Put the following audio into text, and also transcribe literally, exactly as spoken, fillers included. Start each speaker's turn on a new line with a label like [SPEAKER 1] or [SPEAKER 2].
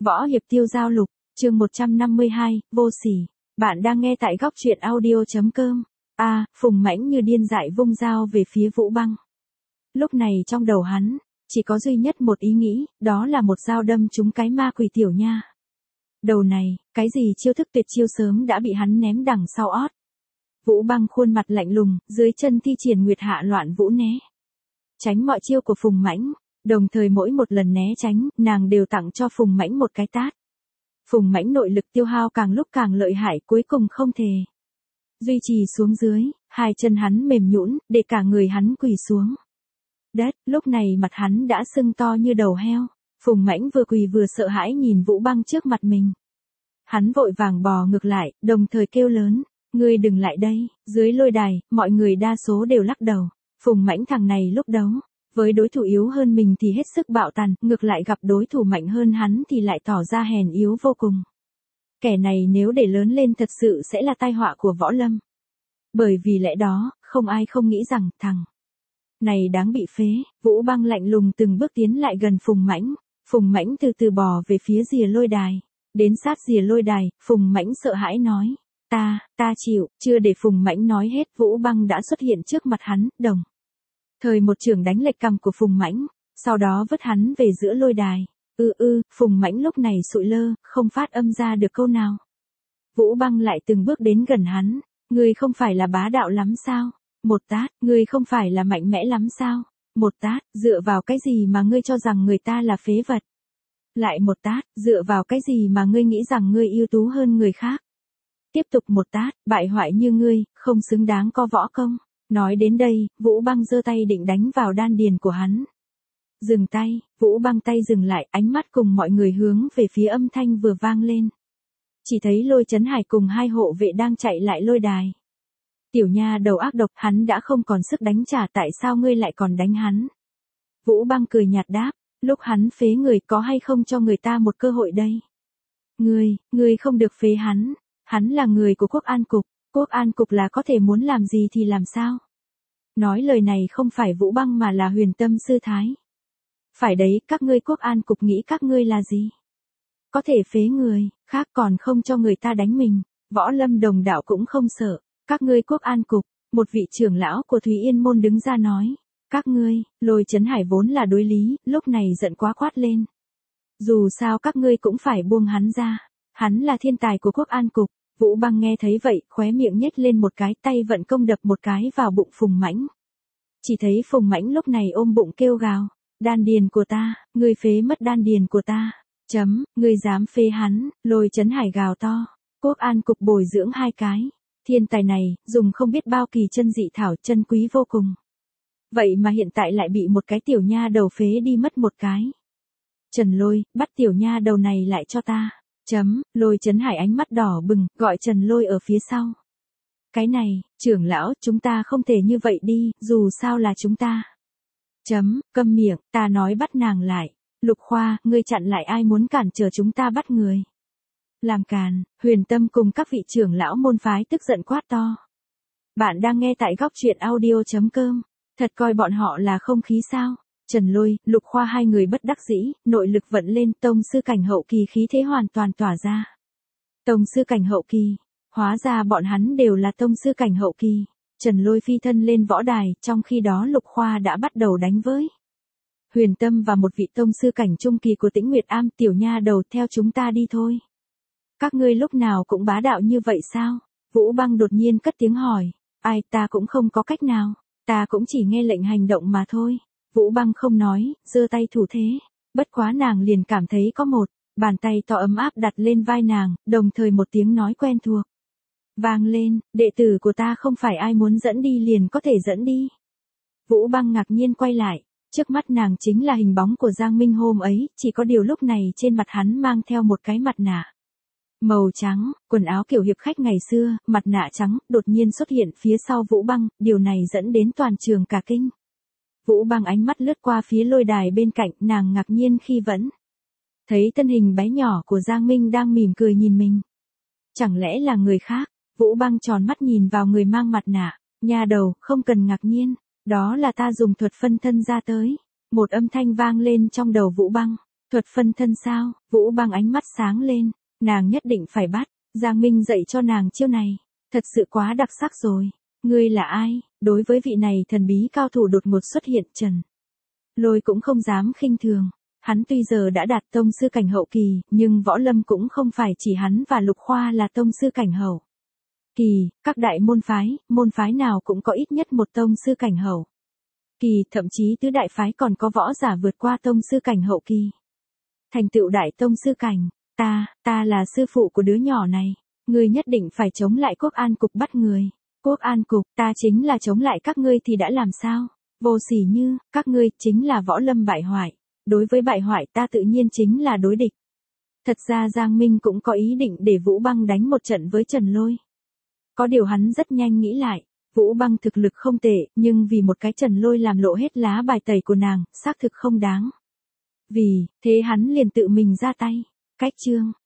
[SPEAKER 1] Võ hiệp tiêu giao lục, chương một trăm năm mươi hai, vô sỉ. Bạn đang nghe tại góc truyện audio.com. A, à, Phùng Mãnh như điên dại vung dao về phía Vũ Băng. Lúc này trong đầu hắn, chỉ có duy nhất một ý nghĩ, đó là một dao đâm trúng cái ma quỷ tiểu nha. Đầu này, cái gì chiêu thức tuyệt chiêu sớm đã bị hắn ném đằng sau ót. Vũ Băng khuôn mặt lạnh lùng, dưới chân thi triển Nguyệt Hạ Loạn Vũ né. Tránh mọi chiêu của Phùng Mãnh, đồng thời mỗi một lần né tránh, nàng đều tặng cho Phùng Mãnh một cái tát. Phùng Mãnh nội lực tiêu hao càng lúc càng lợi hại, cuối cùng không thể duy trì xuống dưới, hai chân hắn mềm nhũn, để cả người hắn quỳ xuống đất. Lúc này mặt hắn đã sưng to như đầu heo. Phùng Mãnh vừa quỳ vừa sợ hãi nhìn Vũ Băng trước mặt mình. Hắn vội vàng bò ngược lại, đồng thời kêu lớn, ngươi đừng lại đây. Dưới lôi đài, mọi người đa số đều lắc đầu. Phùng Mãnh thằng này lúc đấu với đối thủ yếu hơn mình thì hết sức bạo tàn, ngược lại gặp đối thủ mạnh hơn hắn thì lại tỏ ra hèn yếu vô cùng. Kẻ này nếu để lớn lên thật sự sẽ là tai họa của võ lâm. Bởi vì lẽ đó, không ai không nghĩ rằng thằng này đáng bị phế. Vũ Băng lạnh lùng từng bước tiến lại gần Phùng Mãnh. Phùng Mãnh từ từ bò về phía rìa lôi đài. Đến sát rìa lôi đài, Phùng Mãnh sợ hãi nói, ta, ta chịu. Chưa để Phùng Mãnh nói hết, Vũ Băng đã xuất hiện trước mặt hắn, đồng thời một chưởng đánh lệch cằm của Phùng Mãnh, sau đó vứt hắn về giữa lôi đài. Ư ư, Phùng Mãnh lúc này sụi lơ, không phát âm ra được câu nào. Vũ Băng lại từng bước đến gần hắn, ngươi không phải là bá đạo lắm sao? Một tát, ngươi không phải là mạnh mẽ lắm sao? Một tát, dựa vào cái gì mà ngươi cho rằng người ta là phế vật? Lại một tát, dựa vào cái gì mà ngươi nghĩ rằng ngươi ưu tú hơn người khác? Tiếp tục một tát, bại hoại như ngươi, không xứng đáng có võ công. Nói đến đây, Vũ Băng giơ tay định đánh vào đan điền của hắn. Dừng tay, Vũ Băng tay dừng lại, ánh mắt cùng mọi người hướng về phía âm thanh vừa vang lên. Chỉ thấy Lôi Chấn Hải cùng hai hộ vệ đang chạy lại lôi đài. Tiểu nha đầu ác độc, hắn đã không còn sức đánh trả, tại sao ngươi lại còn đánh hắn? Vũ Băng cười nhạt đáp, lúc hắn phế người có hay không cho người ta một cơ hội đây? Ngươi, ngươi không được phế hắn, hắn là người của Quốc An Cục. Quốc An Cục là có thể muốn làm gì thì làm sao? Nói lời này không phải Vũ Băng mà là Huyền Tâm sư thái. Phải đấy, các ngươi Quốc An Cục nghĩ các ngươi là gì? Có thể phế người, khác còn không cho người ta đánh mình. Võ lâm đồng đạo cũng không sợ. Các ngươi Quốc An Cục, một vị trưởng lão của Thúy Yên Môn đứng ra nói. Các ngươi, Lôi Chấn Hải vốn là đối lý, lúc này giận quá quát lên. Dù sao các ngươi cũng phải buông hắn ra. Hắn là thiên tài của Quốc An Cục. Vũ Băng nghe thấy vậy, khóe miệng nhếch lên một cái, tay vận công đập một cái vào bụng Phùng Mãnh. Chỉ thấy Phùng Mãnh lúc này ôm bụng kêu gào, đan điền của ta, ngươi phế mất đan điền của ta. Chấm, ngươi dám phế hắn. Lôi Chấn Hải gào to, Quốc An Cục bồi dưỡng hai cái thiên tài này, dùng không biết bao kỳ chân dị thảo, chân quý vô cùng. Vậy mà hiện tại lại bị một cái tiểu nha đầu phế đi mất một cái. Trần Lôi, bắt tiểu nha đầu này lại cho ta. Chấm, Lôi Chấn Hải ánh mắt đỏ bừng, gọi Trần Lôi ở phía sau. Cái này, trưởng lão, chúng ta không thể như vậy đi, dù sao là chúng ta. Chấm, câm miệng, ta nói bắt nàng lại. Lục Khoa, ngươi chặn lại ai muốn cản trở chúng ta bắt người. Làm càn. Huyền Tâm cùng các vị trưởng lão môn phái tức giận quát to. Bạn đang nghe tại góc truyện audio.com. Thật coi bọn họ là không khí sao? Trần Lôi, Lục Khoa hai người bất đắc dĩ, nội lực vận lên, tông sư cảnh hậu kỳ khí thế hoàn toàn tỏa ra. Tông sư cảnh hậu kỳ, hóa ra bọn hắn đều là tông sư cảnh hậu kỳ. Trần Lôi phi thân lên võ đài, trong khi đó Lục Khoa đã bắt đầu đánh với Huyền Tâm và một vị tông sư cảnh trung kỳ của Tĩnh Nguyệt Am. Tiểu nha đầu, theo chúng ta đi thôi. Các ngươi lúc nào cũng bá đạo như vậy sao? Vũ Băng đột nhiên cất tiếng hỏi. Ai, ta cũng không có cách nào, ta cũng chỉ nghe lệnh hành động mà thôi. Vũ Băng không nói, giơ tay thủ thế. Bất quá nàng liền cảm thấy có một bàn tay to ấm áp đặt lên vai nàng, đồng thời một tiếng nói quen thuộc vang lên, đệ tử của ta không phải ai muốn dẫn đi liền có thể dẫn đi. Vũ Băng ngạc nhiên quay lại, trước mắt nàng chính là hình bóng của Giang Minh hôm ấy, chỉ có điều lúc này trên mặt hắn mang theo một cái mặt nạ màu trắng, quần áo kiểu hiệp khách ngày xưa, mặt nạ trắng, đột nhiên xuất hiện phía sau Vũ Băng, điều này dẫn đến toàn trường cả kinh. Vũ Băng ánh mắt lướt qua phía lôi đài bên cạnh, nàng ngạc nhiên khi vẫn thấy thân hình bé nhỏ của Giang Minh đang mỉm cười nhìn mình. Chẳng lẽ là người khác? Vũ Băng tròn mắt nhìn vào người mang mặt nạ. Nha đầu, không cần ngạc nhiên, đó là ta dùng thuật phân thân ra tới. Một âm thanh vang lên trong đầu Vũ Băng. Thuật phân thân sao? Vũ Băng ánh mắt sáng lên, nàng nhất định phải bắt. Giang Minh dạy cho nàng chiêu này, thật sự quá đặc sắc rồi. Ngươi là ai? Đối với vị này thần bí cao thủ đột ngột xuất hiện, Trần Lôi cũng không dám khinh thường. Hắn tuy giờ đã đạt tông sư cảnh hậu kỳ, nhưng võ lâm cũng không phải chỉ hắn và Lục Khoa là tông sư cảnh hậu kỳ, các đại môn phái, môn phái nào cũng có ít nhất một tông sư cảnh hậu kỳ, thậm chí tứ đại phái còn có võ giả vượt qua tông sư cảnh hậu kỳ. Thành tựu đại tông sư cảnh, ta, ta là sư phụ của đứa nhỏ này, ngươi nhất định phải chống lại Quốc An cục bắt người. Quốc An cục, ta chính là chống lại các ngươi thì đã làm sao? Vô sỉ như, các ngươi chính là võ lâm bại hoại. Đối với bại hoại ta tự nhiên chính là đối địch. Thật ra Giang Minh cũng có ý định để Vũ Băng đánh một trận với Trần Lôi. Có điều hắn rất nhanh nghĩ lại, Vũ Băng thực lực không tệ, nhưng vì một cái Trần Lôi làm lộ hết lá bài tẩy của nàng, xác thực không đáng. Vì, thế hắn liền tự mình ra tay. Cách chương